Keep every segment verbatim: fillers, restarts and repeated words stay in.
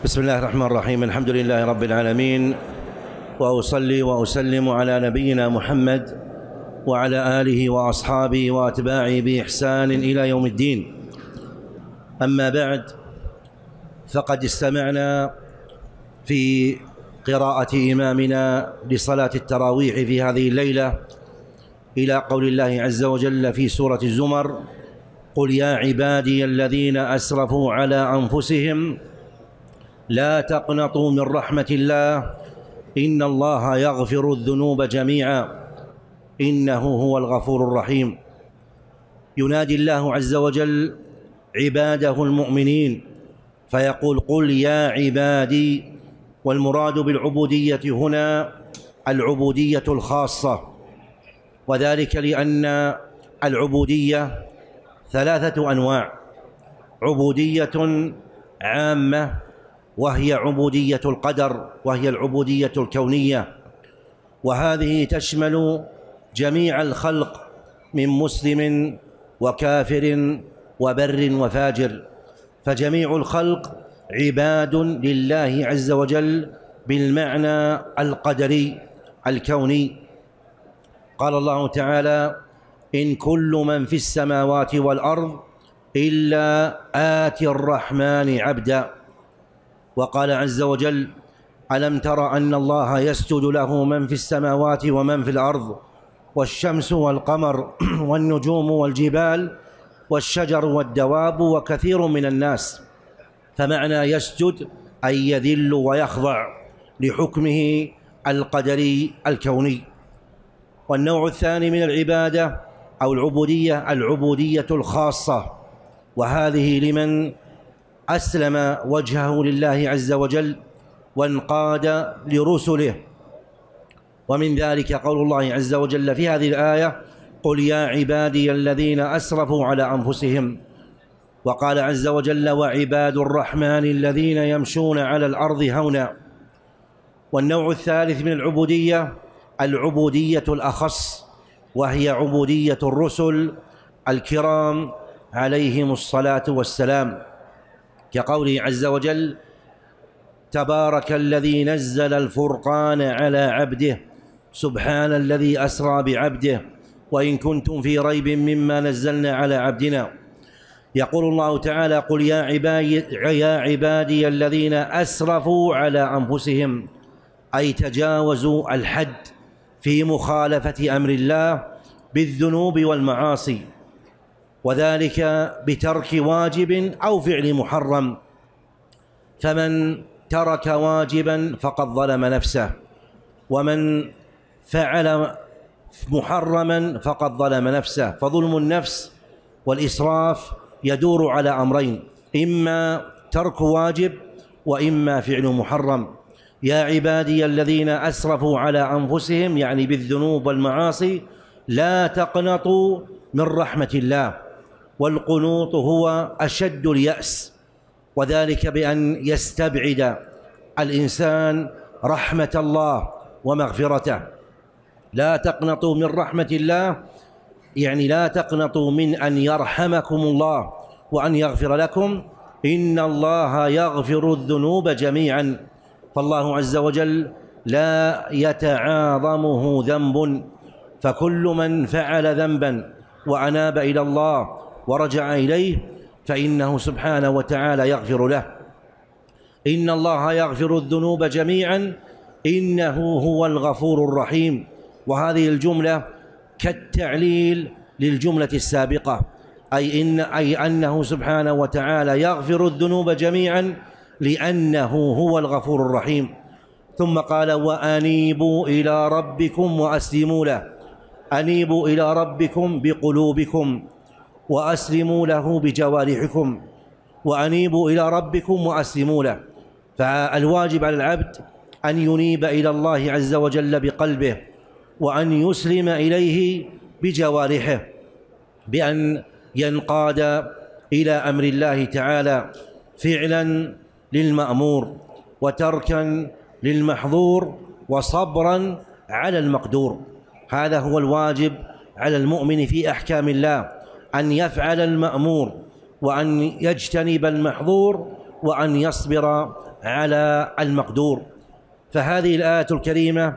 بسم الله الرحمن الرحيم. الحمد لله رب العالمين، وأصلي وأسلم على نبينا محمد وعلى آله وأصحابه وأتباعه بإحسان إلى يوم الدين. أما بعد، فقد استمعنا في قراءة إمامنا لصلاة التراويح في هذه الليلة إلى قول الله عز وجل في سورة الزمر: قل يا عبادي الذين أسرفوا على أنفسهم لا تقنطوا من رحمة الله إن الله يغفر الذنوب جميعا إنه هو الغفور الرحيم. ينادي الله عز وجل عباده المؤمنين فيقول: قل يا عبادي. والمراد بالعبودية هنا العبودية الخاصة، وذلك لأن العبودية ثلاثة أنواع: عبودية عامة وهي عبودية القدر، وهي العبودية الكونية، وهذه تشمل جميع الخلق من مسلم وكافر وبر وفاجر، فجميع الخلق عباد لله عز وجل بالمعنى القدري الكوني. قال الله تعالى: إن كل من في السماوات والأرض إلا آتي الرحمن عبدا. وقال عز وجل: ألم تر أن الله يسجد له من في السماوات ومن في الأرض والشمس والقمر والنجوم والجبال والشجر والدواب وكثير من الناس. فمعنى يسجد أي يذل ويخضع لحكمه القدري الكوني. والنوع الثاني من العبادة أو العبودية العبودية الخاصة، وهذه لمن أسلم وجهه لله عز وجل وانقاد لرسله. ومن ذلك قول الله عز وجل في هذه الآية: قل يا عبادي الذين أسرفوا على أنفسهم. وقال عز وجل: وعباد الرحمن الذين يمشون على الأرض هونا. والنوع الثالث من العبودية العبودية الأخص، وهي عبودية الرسل الكرام عليهم الصلاة والسلام، كقوله عز وجل: تبارك الذي نزل الفرقان على عبده سبحان الذي أسرى بعبده وإن كنتم في ريب مما نزلنا على عبدنا. يقول الله تعالى: قل يا عبادي, يا عبادي الذين أسرفوا على أنفسهم، أي تجاوزوا الحد في مخالفة أمر الله بالذنوب والمعاصي، وذلك بترك واجب أو فعل محرم. فمن ترك واجبا فقد ظلم نفسه، ومن فعل محرما فقد ظلم نفسه. فظلم النفس والإسراف يدور على أمرين: إما ترك واجب وإما فعل محرم. يا عبادي الذين أسرفوا على أنفسهم، يعني بالذنوب والمعاصي، لا تقنطوا من رحمة الله. والقنوط هو أشد اليأس، وذلك بأن يستبعد الإنسان رحمة الله ومغفرته. لا تقنطوا من رحمة الله، يعني لا تقنطوا من أن يرحمكم الله وأن يغفر لكم. إن الله يغفر الذنوب جميعا، فالله عز وجل لا يتعاظمه ذنب، فكل من فعل ذنبا وأناب إلى الله ورجع إليه فإنه سبحانه وتعالى يغفر له. إن الله يغفر الذنوب جميعا إنه هو الغفور الرحيم. وهذه الجملة كالتعليل للجملة السابقة، أي, إن أي أنه سبحانه وتعالى يغفر الذنوب جميعا لأنه هو الغفور الرحيم. ثم قال: وأنيبوا إلى ربكم وأسلموا له. أنيبوا إلى ربكم بقلوبكم وأسلموا له بجوارحكم. وأنيبوا إلى ربكم وأسلموا له. فالواجب على العبد أن ينيب إلى الله عز وجل بقلبه، وأن يسلم إليه بجوارحه، بأن ينقاد إلى أمر الله تعالى فعلا للمأمور وتركا للمحظور وصبرا على المقدور. هذا هو الواجب على المؤمن في أحكام الله، أن يفعل المأمور وأن يجتنب المحظور وأن يصبر على المقدور. فهذه الآية الكريمة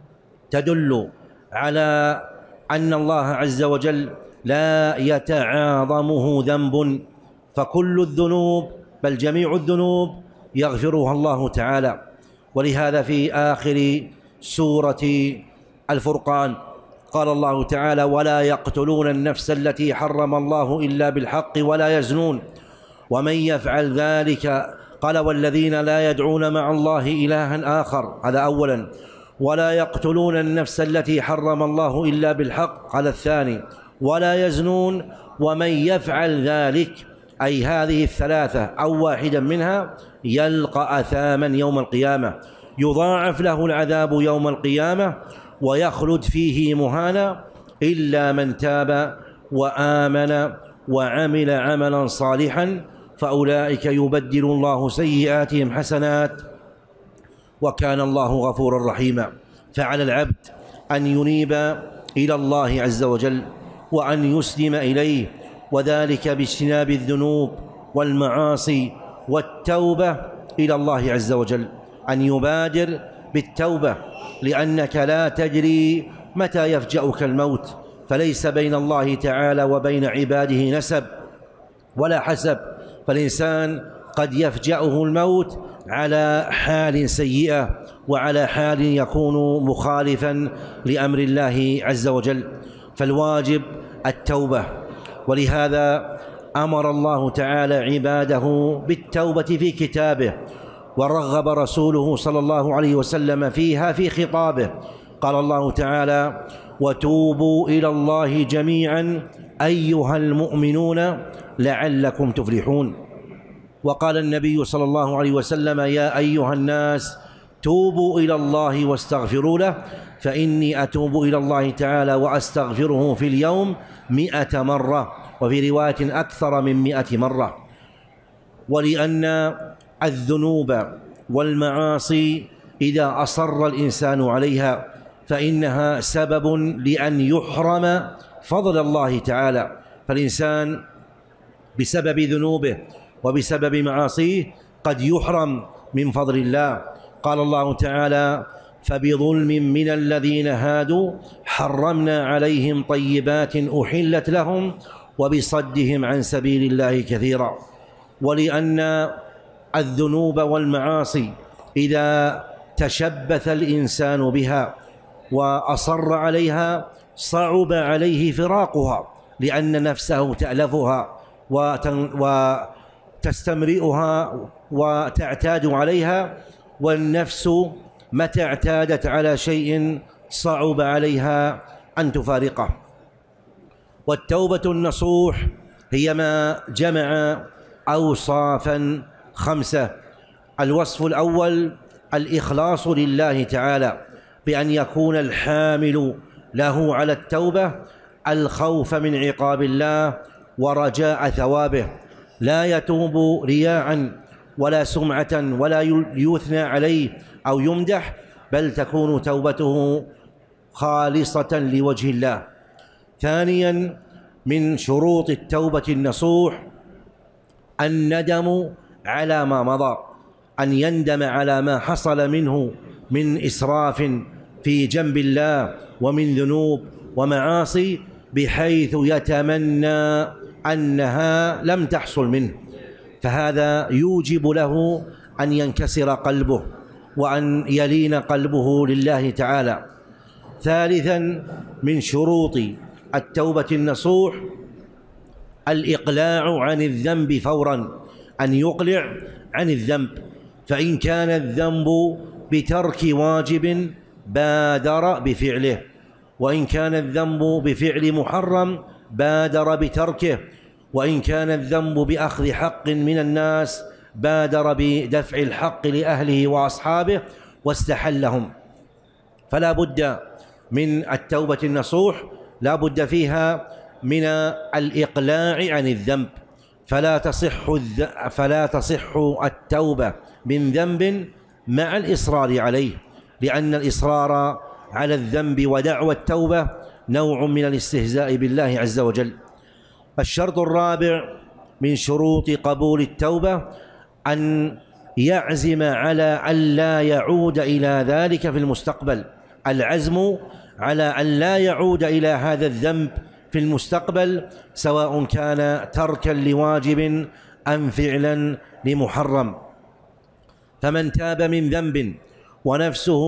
تدل على أن الله عز وجل لا يتعاظمه ذنب، فكل الذنوب بل جميع الذنوب يغفرها الله تعالى. ولهذا في آخر سورة الفرقان قال الله تعالى: ولا يقتلون النفس التي حرم الله إلا بالحق ولا يزنون ومن يفعل ذلك قال والذين لا يدعون مع الله إلها آخر. هذا أولا. ولا يقتلون النفس التي حرم الله إلا بالحق. قال الثاني: ولا يزنون ومن يفعل ذلك، أي هذه الثلاثة أو واحدا منها، يلقى أثاما يوم القيامة، يضاعف له العذاب يوم القيامة ويخلد فيه مهانا إلا من تاب وآمن وعمل عملا صالحا فأولئك يبدل الله سيئاتهم حسنات وكان الله غفورا رحيما. فعلى العبد أن ينيب إلى الله عز وجل وأن يسلم إليه، وذلك باجتناب الذنوب والمعاصي والتوبة إلى الله عز وجل. أن يبادر بالتوبة، لأنك لا تدري متى يفجأك الموت، فليس بين الله تعالى وبين عباده نسب ولا حسب، فالإنسان قد يفجأه الموت على حال سيئة وعلى حال يكون مخالفا لأمر الله عز وجل، فالواجب التوبة. ولهذا أمر الله تعالى عباده بالتوبة في كتابه، ورغب رسوله صلى الله عليه وسلم فيها في خطابه. قال الله تعالى: وتوبوا إلى الله جميعا أيها المؤمنون لعلكم تفلحون. وقال النبي صلى الله عليه وسلم: يا أيها الناس توبوا إلى الله واستغفروا له فإني أتوب إلى الله تعالى وأستغفره في اليوم مئة مرة، وفي رواية أكثر من مئة مرة. ولأن الذنوب والمعاصي إذا أصر الإنسان عليها فإنها سبب لأن يحرم فضل الله تعالى، فالإنسان بسبب ذنوبه وبسبب معاصيه قد يحرم من فضل الله. قال الله تعالى: فبظلم من الذين هادوا حرمنا عليهم طيبات أحلت لهم وبصدهم عن سبيل الله كثيرا. ولأن الذنوب والمعاصي إذا تشبث الإنسان بها وأصر عليها صعب عليه فراقها، لأن نفسه تألفها وتستمرئها وتعتاد عليها، والنفس متى اعتادت على شيء صعب عليها أن تفارقه. والتوبة النصوح هي ما جمع أوصافا خمسة. الوصف الأول الإخلاص لله تعالى، بأن يكون الحامل له على التوبة الخوف من عقاب الله ورجاء ثوابه، لا يتوب رياء ولا سمعة ولا يثنى عليه أو يمدح، بل تكون توبته خالصة لوجه الله. ثانيا من شروط التوبة النصوح الندم على ما مضى، أن يندم على ما حصل منه من إسراف في جنب الله ومن ذنوب ومعاصي، بحيث يتمنى أنها لم تحصل منه، فهذا يوجب له أن ينكسر قلبه وأن يلين قلبه لله تعالى. ثالثا من شروط التوبة النصوح الإقلاع عن الذنب فورا، أن يقلع عن الذنب، فإن كان الذنب بترك واجب بادر بفعله، وإن كان الذنب بفعل محرم بادر بتركه، وإن كان الذنب بأخذ حق من الناس بادر بدفع الحق لأهله وأصحابه واستحلهم. فلا بد من التوبة النصوح، لا بد فيها من الإقلاع عن الذنب، فلا تصح فلا تصح التوبة من ذنب مع الإصرار عليه، لأن الإصرار على الذنب ودعوى التوبة نوع من الاستهزاء بالله عز وجل. الشرط الرابع من شروط قبول التوبة أن يعزم على أن لا يعود إلى ذلك في المستقبل، العزم على أن لا يعود إلى هذا الذنب في المستقبل، سواء كان تركا لواجب أم فعلا لمحرم. فمن تاب من ذنب ونفسه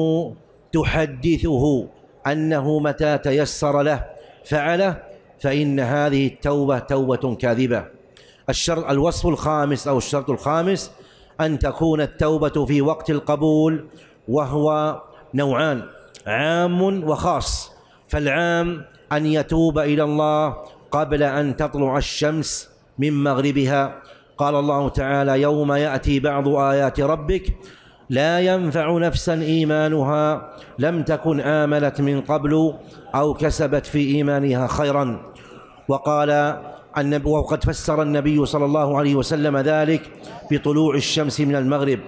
تحدثه أنه متى تيسر له فعله، فإن هذه التوبة توبة كاذبة. الشرط الوصف الخامس أو الشرط الخامس أن تكون التوبة في وقت القبول، وهو نوعان: عام وخاص. فالعام أن يتوب إلى الله قبل أن تطلع الشمس من مغربها. قال الله تعالى: يوم يأتي بعض آيات ربك لا ينفع نفسا إيمانها لم تكن آمنت من قبل أو كسبت في إيمانها خيرا. وقال النبي، وقد فسر النبي صلى الله عليه وسلم ذلك بطلوع الشمس من المغرب.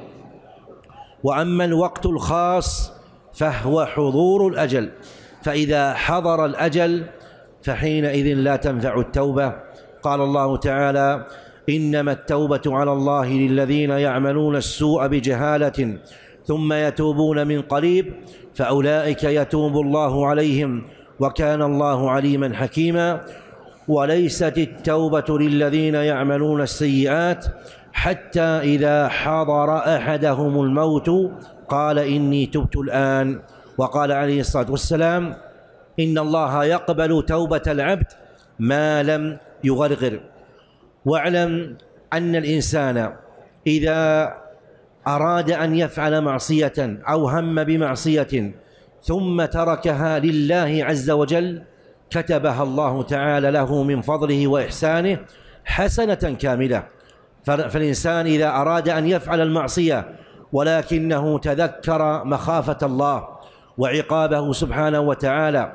وأما الوقت الخاص فهو حضور الأجل، فإذا حضر الأجل فحينئذ لا تنفع التوبة. قال الله تعالى: إنما التوبة على الله للذين يعملون السوء بجهالة ثم يتوبون من قريب فأولئك يتوب الله عليهم وكان الله عليما حكيما. وليست التوبة للذين يعملون السيئات حتى إذا حضر أحدهم الموت قال إني تبت الآن. وقال عليه الصلاة والسلام: إن الله يقبل توبة العبد ما لم يغرغر. واعلم أن الإنسان إذا أراد أن يفعل معصية أو هم بمعصية ثم تركها لله عز وجل كتبها الله تعالى له من فضله وإحسانه حسنة كاملة. فالإنسان إذا أراد أن يفعل المعصية ولكنه تذكر مخافة الله وعقابه سبحانه وتعالى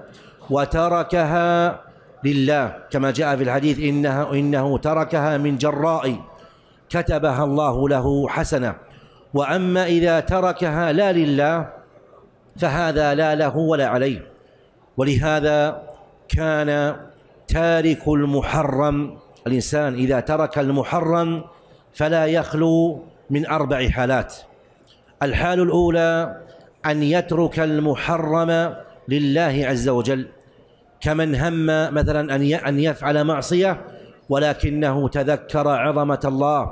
وتركها لله كما جاء في الحديث: إنه, إنه تركها من جراء كتبها الله له حسنة. وأما إذا تركها لا لله فهذا لا له ولا عليه. ولهذا كان تارك المحرم، الإنسان إذا ترك المحرم فلا يخلو من أربع حالات. الحال الأولى أن يترك المحرم لله عز وجل، كمن هم مثلا أن يفعل معصية ولكنه تذكر عظمة الله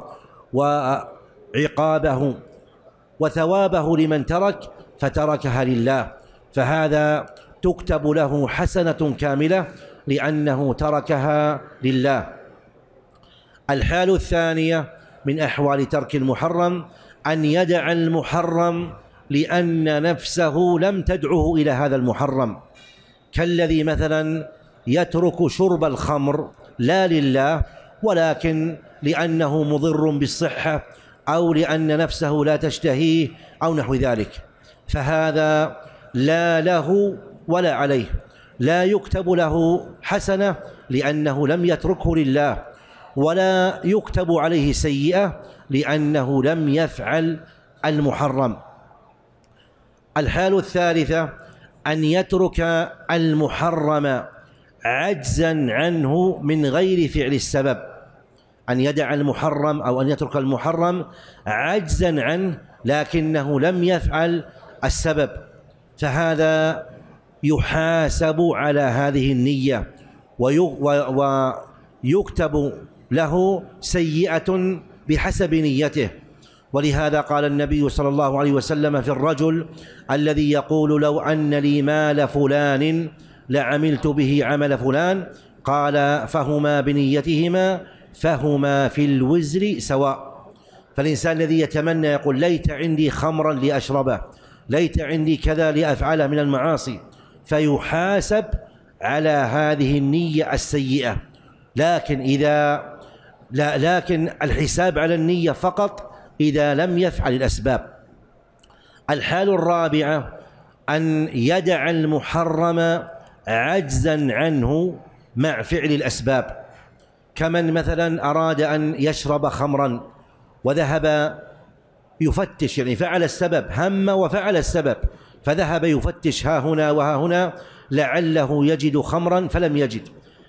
وعقابه وثوابه لمن ترك فتركها لله، فهذا تكتب له حسنة كاملة لأنه تركها لله. الحال الثانية من أحوال ترك المحرم أن يدع المحرم لأن نفسه لم تدعه إلى هذا المحرم، كالذي مثلا يترك شرب الخمر لا لله ولكن لأنه مضر بالصحة أو لأن نفسه لا تشتهيه أو نحو ذلك، فهذا لا له ولا عليه، لا يكتب له حسنة لأنه لم يتركه لله، ولا يكتب عليه سيئة لأنه لم يفعل المحرم. الحال الثالثة أن يترك المحرم عجزا عنه من غير فعل السبب، أن يدع المحرم أو أن يترك المحرم عجزا عنه لكنه لم يفعل السبب، فهذا يحاسب على هذه النية ويكتب له سيئة بحسب نيته. ولهذا قال النبي صلى الله عليه وسلم في الرجل الذي يقول: لو أن لي مال فلان لعملت به عمل فلان، قال: فهما بنيتهما فهما في الوزر سواء. فالإنسان الذي يتمنى يقول: ليت عندي خمرا لأشربه، ليت عندي كذا لأفعله من المعاصي، فيحاسب على هذه النية السيئة. لكن إذا لا لكن الحساب على النية فقط إذا لم يفعل الأسباب. الحال الرابعة أن يدع المحرم عجزا عنه مع فعل الأسباب، كمن مثلا أراد أن يشرب خمرا وذهب يفتش، يعني فعل السبب، هم وفعل السبب، فذهب يفتش ها هنا وها هنا لعله يجد خمرا فلم يجد،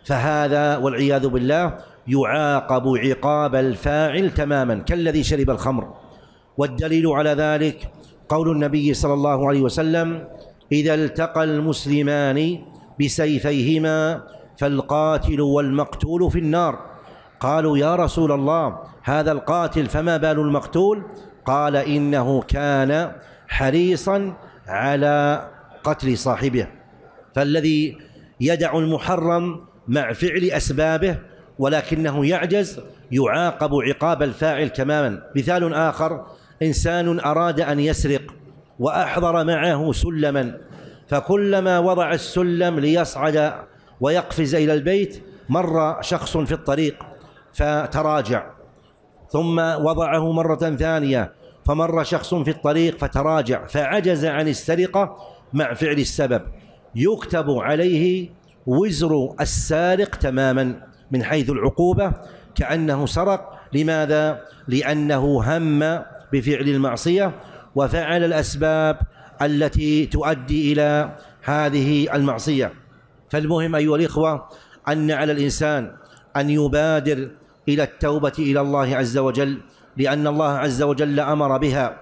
فهذا والعياذ بالله يعاقب عقاب الفاعل تماما كالذي شرب الخمر. والدليل على ذلك قول النبي صلى الله عليه وسلم: إذا التقى المسلمان بسيفيهما فالقاتل والمقتول في النار. قالوا: يا رسول الله، هذا القاتل فما بال المقتول؟ قال: إنه كان حريصا على قتل صاحبه. فالذي يدع المحرم مع فعل أسبابه ولكنه يعجز يعاقب عقاب الفاعل تماما. مثال آخر: إنسان أراد أن يسرق وأحضر معه سلما، فكلما وضع السلم ليصعد ويقفز إلى البيت مر شخص في الطريق فتراجع، ثم وضعه مرة ثانية فمر شخص في الطريق فتراجع، فعجز عن السرقة مع فعل السبب، يكتب عليه وزر السارق تماما من حيث العقوبة كأنه سرق. لماذا؟ لأنه هم بفعل المعصية وفعل الأسباب التي تؤدي إلى هذه المعصية. فالمهم أيها الإخوة أن على الإنسان أن يبادر إلى التوبة إلى الله عز وجل، لأن الله عز وجل أمر بها،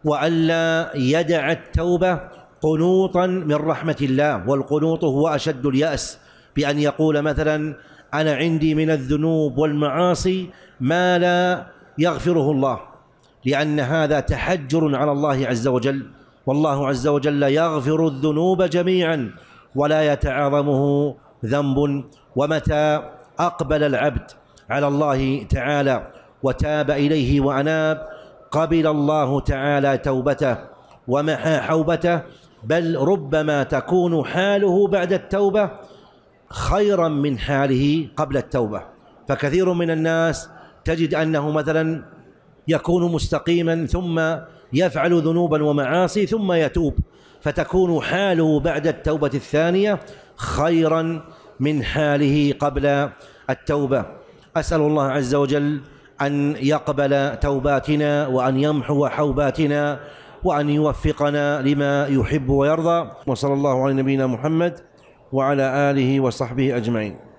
وألا يدع التوبة قنوطا من رحمة الله. والقنوط هو أشد اليأس، بأن يقول مثلا: أنا عندي من الذنوب والمعاصي ما لا يغفره الله، لأن هذا تحجر على الله عز وجل، والله عز وجل يغفر الذنوب جميعا ولا يتعاظمه ذنب. ومتى أقبل العبد على الله تعالى وتاب إليه وأناب قبل الله تعالى توبته ومحى حوبته، بل ربما تكون حاله بعد التوبة خيرا من حاله قبل التوبة. فكثير من الناس تجد أنه مثلا يكون مستقيما ثم يفعل ذنوبا ومعاصي ثم يتوب، فتكون حاله بعد التوبة الثانية خيرا من حاله قبل التوبة. أسأل الله عز وجل أن يقبل توباتنا وأن يمحو حوباتنا وأن يوفقنا لما يحب ويرضى. وصلى الله على نبينا محمد وعلى آله وصحبه أجمعين.